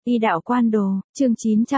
Y đạo quan đồ, chương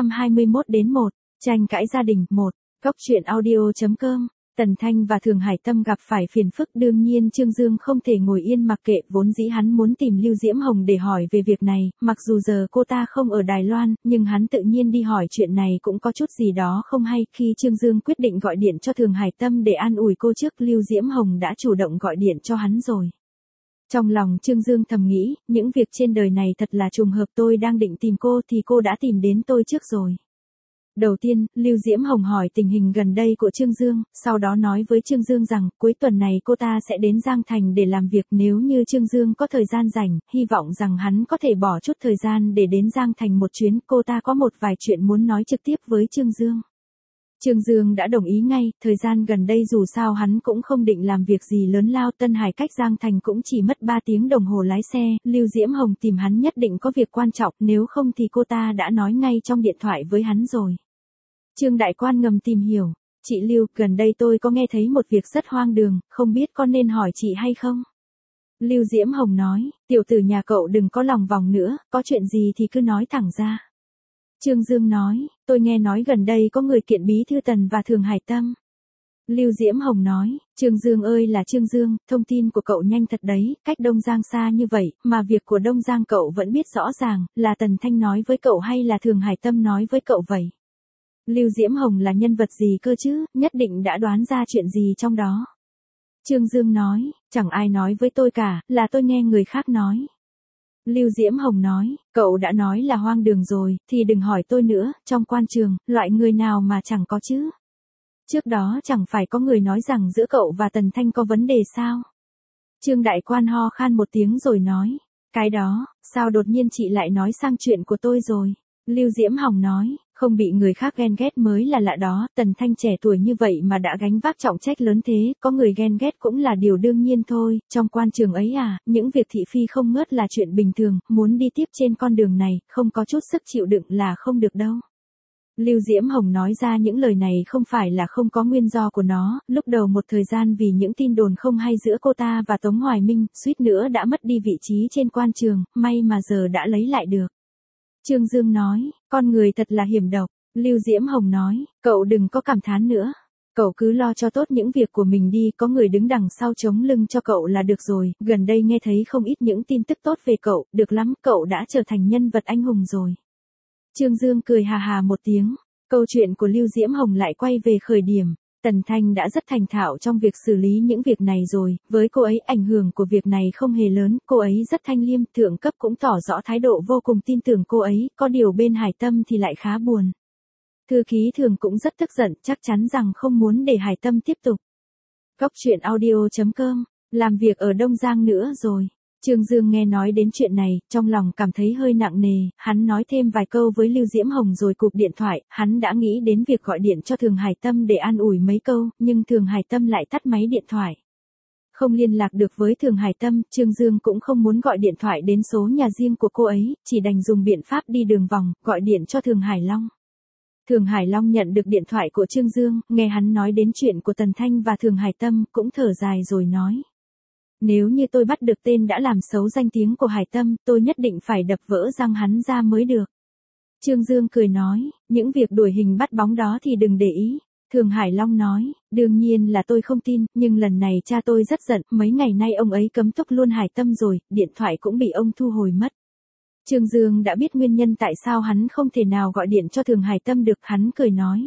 921 đến 1, tranh cãi gia đình 1, góc truyện audio.com. Tần Thanh và Thường Hải Tâm gặp phải phiền phức, đương nhiên Trương Dương không thể ngồi yên mặc kệ, vốn dĩ hắn muốn tìm Lưu Diễm Hồng để hỏi về việc này, mặc dù giờ cô ta không ở Đài Loan, nhưng hắn tự nhiên đi hỏi chuyện này cũng có chút gì đó không hay. Khi Trương Dương quyết định gọi điện cho Thường Hải Tâm để an ủi cô trước, Lưu Diễm Hồng đã chủ động gọi điện cho hắn rồi. Trong lòng Trương Dương thầm nghĩ, những việc trên đời này thật là trùng hợp, tôi đang định tìm cô thì cô đã tìm đến tôi trước rồi. Đầu tiên, Lưu Diễm Hồng hỏi tình hình gần đây của Trương Dương, sau đó nói với Trương Dương rằng cuối tuần này cô ta sẽ đến Giang Thành để làm việc, nếu như Trương Dương có thời gian rảnh, hy vọng rằng hắn có thể bỏ chút thời gian để đến Giang Thành một chuyến, cô ta có một vài chuyện muốn nói trực tiếp với Trương Dương. Trương Dương đã đồng ý ngay, thời gian gần đây dù sao hắn cũng không định làm việc gì lớn lao, Tân Hải cách Giang Thành cũng chỉ mất 3 tiếng đồng hồ lái xe, Lưu Diễm Hồng tìm hắn nhất định có việc quan trọng, nếu không thì cô ta đã nói ngay trong điện thoại với hắn rồi. Trương Đại Quan ngầm tìm hiểu, chị Lưu, gần đây tôi có nghe thấy một việc rất hoang đường, không biết có nên hỏi chị hay không? Lưu Diễm Hồng nói, tiểu tử nhà cậu đừng có lòng vòng nữa, có chuyện gì thì cứ nói thẳng ra. Trương Dương nói, tôi nghe nói gần đây có người kiện bí thư Tần và Thường Hải Tâm. Lưu Diễm Hồng nói, Trương Dương ơi là Trương Dương, thông tin của cậu nhanh thật đấy, cách Đông Giang xa như vậy, mà việc của Đông Giang cậu vẫn biết rõ ràng, là Tần Thanh nói với cậu hay là Thường Hải Tâm nói với cậu vậy? Lưu Diễm Hồng là nhân vật gì cơ chứ, nhất định đã đoán ra chuyện gì trong đó. Trương Dương nói, chẳng ai nói với tôi cả, là tôi nghe người khác nói. Lưu Diễm Hồng nói, cậu đã nói là hoang đường rồi, thì đừng hỏi tôi nữa, trong quan trường, loại người nào mà chẳng có chứ. Trước đó chẳng phải có người nói rằng giữa cậu và Tần Thanh có vấn đề sao? Trương Đại Quan ho khan một tiếng rồi nói, cái đó, sao đột nhiên chị lại nói sang chuyện của tôi rồi? Lưu Diễm Hồng nói, không bị người khác ghen ghét mới là lạ đó, Tần Thanh trẻ tuổi như vậy mà đã gánh vác trọng trách lớn thế, có người ghen ghét cũng là điều đương nhiên thôi, trong quan trường ấy à, những việc thị phi không ngớt là chuyện bình thường, muốn đi tiếp trên con đường này, không có chút sức chịu đựng là không được đâu. Lưu Diễm Hồng nói ra những lời này không phải là không có nguyên do của nó, lúc đầu một thời gian vì những tin đồn không hay giữa cô ta và Tống Hoài Minh, suýt nữa đã mất đi vị trí trên quan trường, may mà giờ đã lấy lại được. Trương Dương nói, con người thật là hiểm độc. Lưu Diễm Hồng nói, cậu đừng có cảm thán nữa. Cậu cứ lo cho tốt những việc của mình đi, có người đứng đằng sau chống lưng cho cậu là được rồi, gần đây nghe thấy không ít những tin tức tốt về cậu, được lắm, cậu đã trở thành nhân vật anh hùng rồi. Trương Dương cười hà hà một tiếng, câu chuyện của Lưu Diễm Hồng lại quay về khởi điểm. Tần Thanh đã rất thành thạo trong việc xử lý những việc này rồi, với cô ấy ảnh hưởng của việc này không hề lớn, cô ấy rất thanh liêm, thượng cấp cũng tỏ rõ thái độ vô cùng tin tưởng cô ấy, có điều bên Hải Tâm thì lại khá buồn. Thư ký Thường cũng rất tức giận, chắc chắn rằng không muốn để Hải Tâm tiếp tục. Góc truyện audio.com, làm việc ở Đông Giang nữa rồi. Trương Dương nghe nói đến chuyện này, trong lòng cảm thấy hơi nặng nề, hắn nói thêm vài câu với Lưu Diễm Hồng rồi cụp điện thoại, hắn đã nghĩ đến việc gọi điện cho Thường Hải Tâm để an ủi mấy câu, nhưng Thường Hải Tâm lại tắt máy điện thoại. Không liên lạc được với Thường Hải Tâm, Trương Dương cũng không muốn gọi điện thoại đến số nhà riêng của cô ấy, chỉ đành dùng biện pháp đi đường vòng, gọi điện cho Thường Hải Long. Thường Hải Long nhận được điện thoại của Trương Dương, nghe hắn nói đến chuyện của Tần Thanh và Thường Hải Tâm, cũng thở dài rồi nói. Nếu như tôi bắt được tên đã làm xấu danh tiếng của Hải Tâm, tôi nhất định phải đập vỡ răng hắn ra mới được. Trương Dương cười nói, những việc đuổi hình bắt bóng đó thì đừng để ý. Thường Hải Long nói, đương nhiên là tôi không tin, nhưng lần này cha tôi rất giận, mấy ngày nay ông ấy cấm túc luôn Hải Tâm rồi, điện thoại cũng bị ông thu hồi mất. Trương Dương đã biết nguyên nhân tại sao hắn không thể nào gọi điện cho Thường Hải Tâm được, hắn cười nói.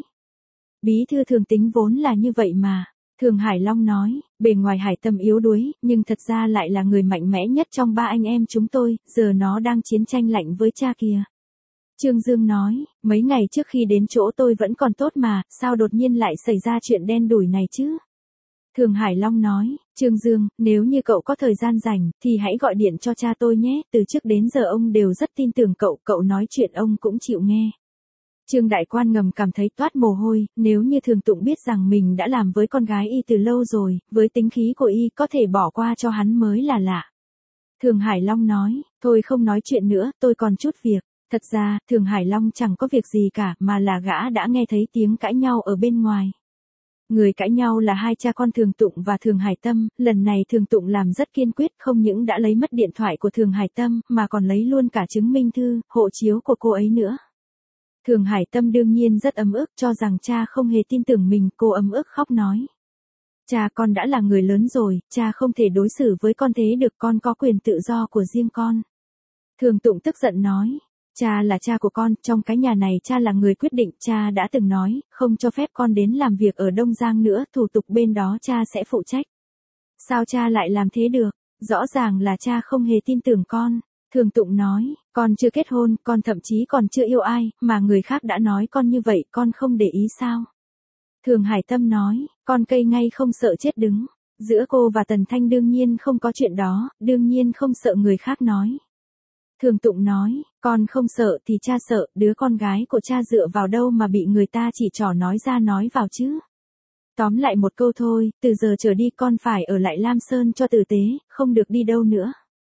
Bí thư Thường tính vốn là như vậy mà. Thường Hải Long nói, bề ngoài Hải Tâm yếu đuối, nhưng thật ra lại là người mạnh mẽ nhất trong ba anh em chúng tôi, giờ nó đang chiến tranh lạnh với cha kìa. Trương Dương nói, mấy ngày trước khi đến chỗ tôi vẫn còn tốt mà, sao đột nhiên lại xảy ra chuyện đen đủi này chứ? Thường Hải Long nói, Trương Dương, nếu như cậu có thời gian rảnh, thì hãy gọi điện cho cha tôi nhé, từ trước đến giờ ông đều rất tin tưởng cậu, cậu nói chuyện ông cũng chịu nghe. Trương Đại Quan ngầm cảm thấy toát mồ hôi, nếu như Thường Tụng biết rằng mình đã làm với con gái y từ lâu rồi, với tính khí của y có thể bỏ qua cho hắn mới là lạ. Thường Hải Long nói, thôi không nói chuyện nữa, tôi còn chút việc. Thật ra, Thường Hải Long chẳng có việc gì cả, mà là gã đã nghe thấy tiếng cãi nhau ở bên ngoài. Người cãi nhau là hai cha con Thường Tụng và Thường Hải Tâm, lần này Thường Tụng làm rất kiên quyết, không những đã lấy mất điện thoại của Thường Hải Tâm, mà còn lấy luôn cả chứng minh thư, hộ chiếu của cô ấy nữa. Thường Hải Tâm đương nhiên rất ấm ức, cho rằng cha không hề tin tưởng mình, cô ấm ức khóc nói. Cha, con đã là người lớn rồi, cha không thể đối xử với con thế được, con có quyền tự do của riêng con. Thường Tụng tức giận nói. Cha là cha của con, trong cái nhà này cha là người quyết định, cha đã từng nói, không cho phép con đến làm việc ở Đông Giang nữa, thủ tục bên đó cha sẽ phụ trách. Sao cha lại làm thế được? Rõ ràng là cha không hề tin tưởng con. Thường Tụng nói, con chưa kết hôn, con thậm chí còn chưa yêu ai, mà người khác đã nói con như vậy, con không để ý sao? Thường Hải Tâm nói, con cây ngay không sợ chết đứng. Giữa cô và Tần Thanh đương nhiên không có chuyện đó, đương nhiên không sợ người khác nói. Thường Tụng nói, con không sợ thì cha sợ, đứa con gái của cha dựa vào đâu mà bị người ta chỉ trỏ nói ra nói vào chứ. Tóm lại một câu thôi, từ giờ trở đi con phải ở lại Lam Sơn cho tử tế, không được đi đâu nữa.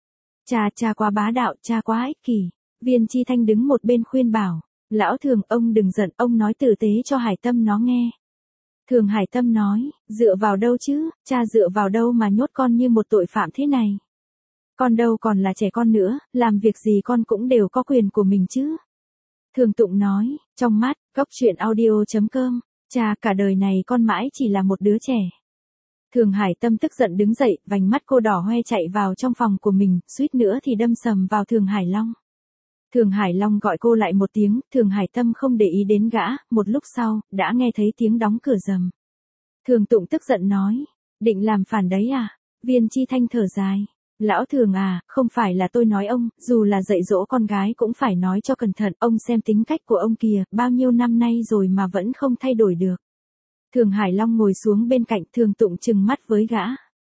Cha quá bá đạo, cha quá ích kỷ. Viên Chi Thanh đứng một bên khuyên bảo, lão Thường, ông đừng giận, ông nói tử tế cho Hải Tâm nó nghe. Thường Hải Tâm nói, dựa vào đâu chứ, cha dựa vào đâu mà nhốt con như một tội phạm thế này. Con đâu còn là trẻ con nữa, làm việc gì con cũng đều có quyền của mình chứ. Thường Tụng nói, trong mắt, góc truyện audio.com, cha, cả đời này con mãi chỉ là một đứa trẻ. Thường Hải Tâm tức giận đứng dậy, vành mắt cô đỏ hoe chạy vào trong phòng của mình, suýt nữa thì đâm sầm vào Thường Hải Long. Thường Hải Long gọi cô lại một tiếng, Thường Hải Tâm không để ý đến gã, một lúc sau, đã nghe thấy tiếng đóng cửa rầm. Thường Tụng tức giận nói, định làm phản đấy à? Viên Chi Thanh thở dài. Lão Thường à, không phải là tôi nói ông, dù là dạy dỗ con gái cũng phải nói cho cẩn thận, ông xem tính cách của ông kìa, bao nhiêu năm nay rồi mà vẫn không thay đổi được. Thường Hải Long ngồi xuống bên cạnh, Thường Tụng trừng mắt với gã.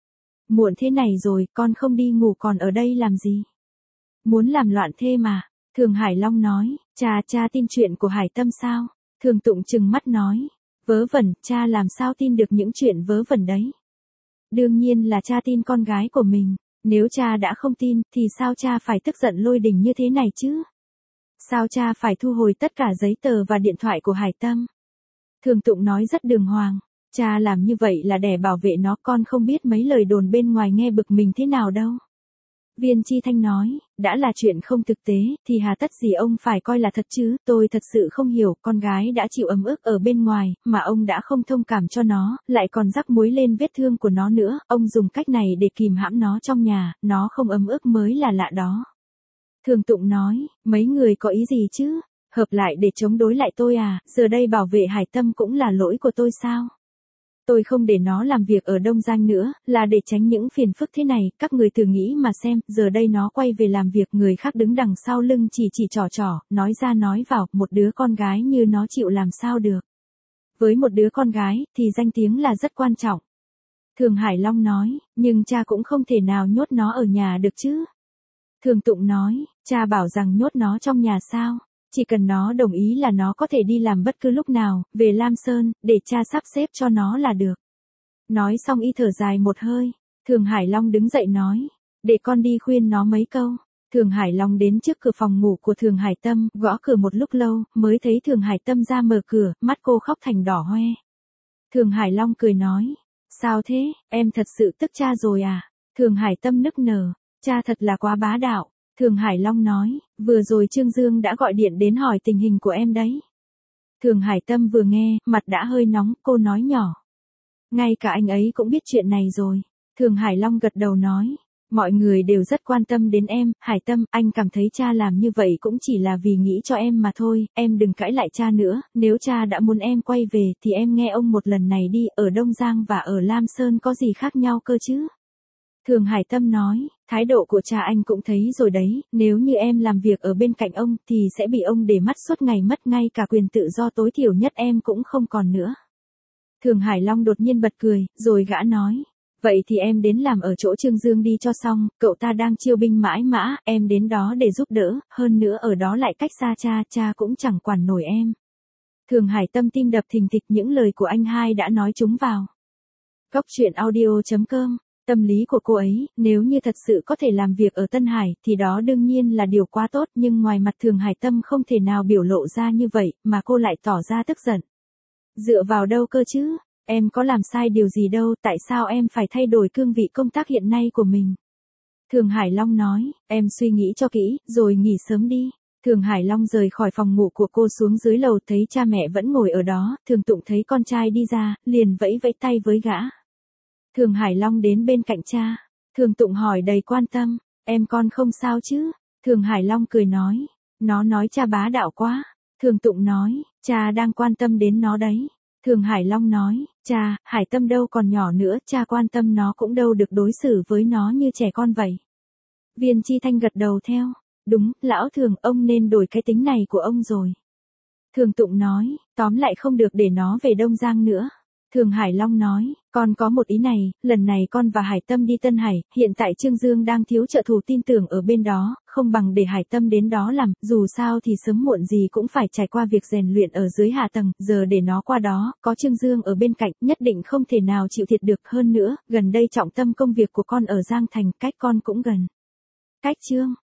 Muộn thế này rồi, con không đi ngủ còn ở đây làm gì? Muốn làm loạn thế mà. Thường Hải Long nói, cha tin chuyện của Hải Tâm sao? Thường Tụng trừng mắt nói, vớ vẩn, cha làm sao tin được những chuyện vớ vẩn đấy? Đương nhiên là cha tin con gái của mình. Nếu cha đã không tin, thì sao cha phải tức giận lôi đình như thế này chứ? Sao cha phải thu hồi tất cả giấy tờ và điện thoại của Hải Tâm? Thường Tụng nói rất đường hoàng. Cha làm như vậy là để bảo vệ nó, con không biết mấy lời đồn bên ngoài nghe bực mình thế nào đâu. Viên Chi Thanh nói, đã là chuyện không thực tế, thì hà tất gì ông phải coi là thật chứ, tôi thật sự không hiểu, con gái đã chịu ấm ức ở bên ngoài, mà ông đã không thông cảm cho nó, lại còn rắc muối lên vết thương của nó nữa, ông dùng cách này để kìm hãm nó trong nhà, nó không ấm ức mới là lạ đó. Thường Tụng nói, mấy người có ý gì chứ, hợp lại để chống đối lại tôi à, giờ đây bảo vệ Hải Tâm cũng là lỗi của tôi sao? Tôi không để nó làm việc ở Đông Giang nữa, là để tránh những phiền phức thế này, các người thử nghĩ mà xem, giờ đây nó quay về làm việc, người khác đứng đằng sau lưng chỉ trỏ, nói ra nói vào, một đứa con gái như nó chịu làm sao được. Với một đứa con gái, thì danh tiếng là rất quan trọng. Thường Hải Long nói, nhưng cha cũng không thể nào nhốt nó ở nhà được chứ. Thường Tụng nói, cha bảo rằng nhốt nó trong nhà sao? Chỉ cần nó đồng ý là nó có thể đi làm bất cứ lúc nào, về Lam Sơn, để cha sắp xếp cho nó là được. Nói xong y thở dài một hơi. Thường Hải Long đứng dậy nói, để con đi khuyên nó mấy câu. Thường Hải Long đến trước cửa phòng ngủ của Thường Hải Tâm, gõ cửa một lúc lâu, mới thấy Thường Hải Tâm ra mở cửa, mắt cô khóc thành đỏ hoe. Thường Hải Long cười nói, sao thế, em thật sự tức cha rồi à? Thường Hải Tâm nức nở, cha thật là quá bá đạo. Thường Hải Long nói, vừa rồi Trương Dương đã gọi điện đến hỏi tình hình của em đấy. Thường Hải Tâm vừa nghe, mặt đã hơi nóng, cô nói nhỏ. Ngay cả anh ấy cũng biết chuyện này rồi. Thường Hải Long gật đầu nói, mọi người đều rất quan tâm đến em, Hải Tâm, anh cảm thấy cha làm như vậy cũng chỉ là vì nghĩ cho em mà thôi, em đừng cãi lại cha nữa, nếu cha đã muốn em quay về thì em nghe ông một lần này đi, ở Đông Giang và ở Lam Sơn có gì khác nhau cơ chứ? Thường Hải Tâm nói, thái độ của cha anh cũng thấy rồi đấy, nếu như em làm việc ở bên cạnh ông thì sẽ bị ông để mắt suốt ngày, mất ngay cả quyền tự do tối thiểu nhất em cũng không còn nữa. Thường Hải Long đột nhiên bật cười, rồi gã nói, vậy thì em đến làm ở chỗ Trương Dương đi cho xong, cậu ta đang chiêu binh mãi mã, em đến đó để giúp đỡ, hơn nữa ở đó lại cách xa cha cũng chẳng quản nổi em. Thường Hải Tâm tim đập thình thịch, những lời của anh hai đã nói trúng vào. Góc truyện audio.com. Tâm lý của cô ấy, nếu như thật sự có thể làm việc ở Tân Hải, thì đó đương nhiên là điều quá tốt, nhưng ngoài mặt Thường Hải Tâm không thể nào biểu lộ ra như vậy, mà cô lại tỏ ra tức giận. Dựa vào đâu cơ chứ? Em có làm sai điều gì đâu, tại sao em phải thay đổi cương vị công tác hiện nay của mình? Thường Hải Long nói, em suy nghĩ cho kỹ, rồi nghỉ sớm đi. Thường Hải Long rời khỏi phòng ngủ của cô xuống dưới lầu thấy cha mẹ vẫn ngồi ở đó, Thường Tụng thấy con trai đi ra, liền vẫy vẫy tay với gã. Thường Hải Long đến bên cạnh cha. Thường Tụng hỏi đầy quan tâm, em con không sao chứ? Thường Hải Long cười nói, nó nói cha bá đạo quá. Thường Tụng nói, cha đang quan tâm đến nó đấy. Thường Hải Long nói, cha, Hải Tâm đâu còn nhỏ nữa, cha quan tâm nó cũng đâu được đối xử với nó như trẻ con vậy. Viên Chi Thanh gật đầu theo, đúng, lão Thường, ông nên đổi cái tính này của ông rồi. Thường Tụng nói, tóm lại không được để nó về Đông Giang nữa. Thường Hải Long nói, con có một ý này, lần này con và Hải Tâm đi Tân Hải, hiện tại Trương Dương đang thiếu trợ thủ tin tưởng ở bên đó, không bằng để Hải Tâm đến đó làm, dù sao thì sớm muộn gì cũng phải trải qua việc rèn luyện ở dưới hạ tầng, giờ để nó qua đó, có Trương Dương ở bên cạnh, nhất định không thể nào chịu thiệt được. Hơn nữa, gần đây trọng tâm công việc của con ở Giang Thành, cách con cũng gần. Cách Trương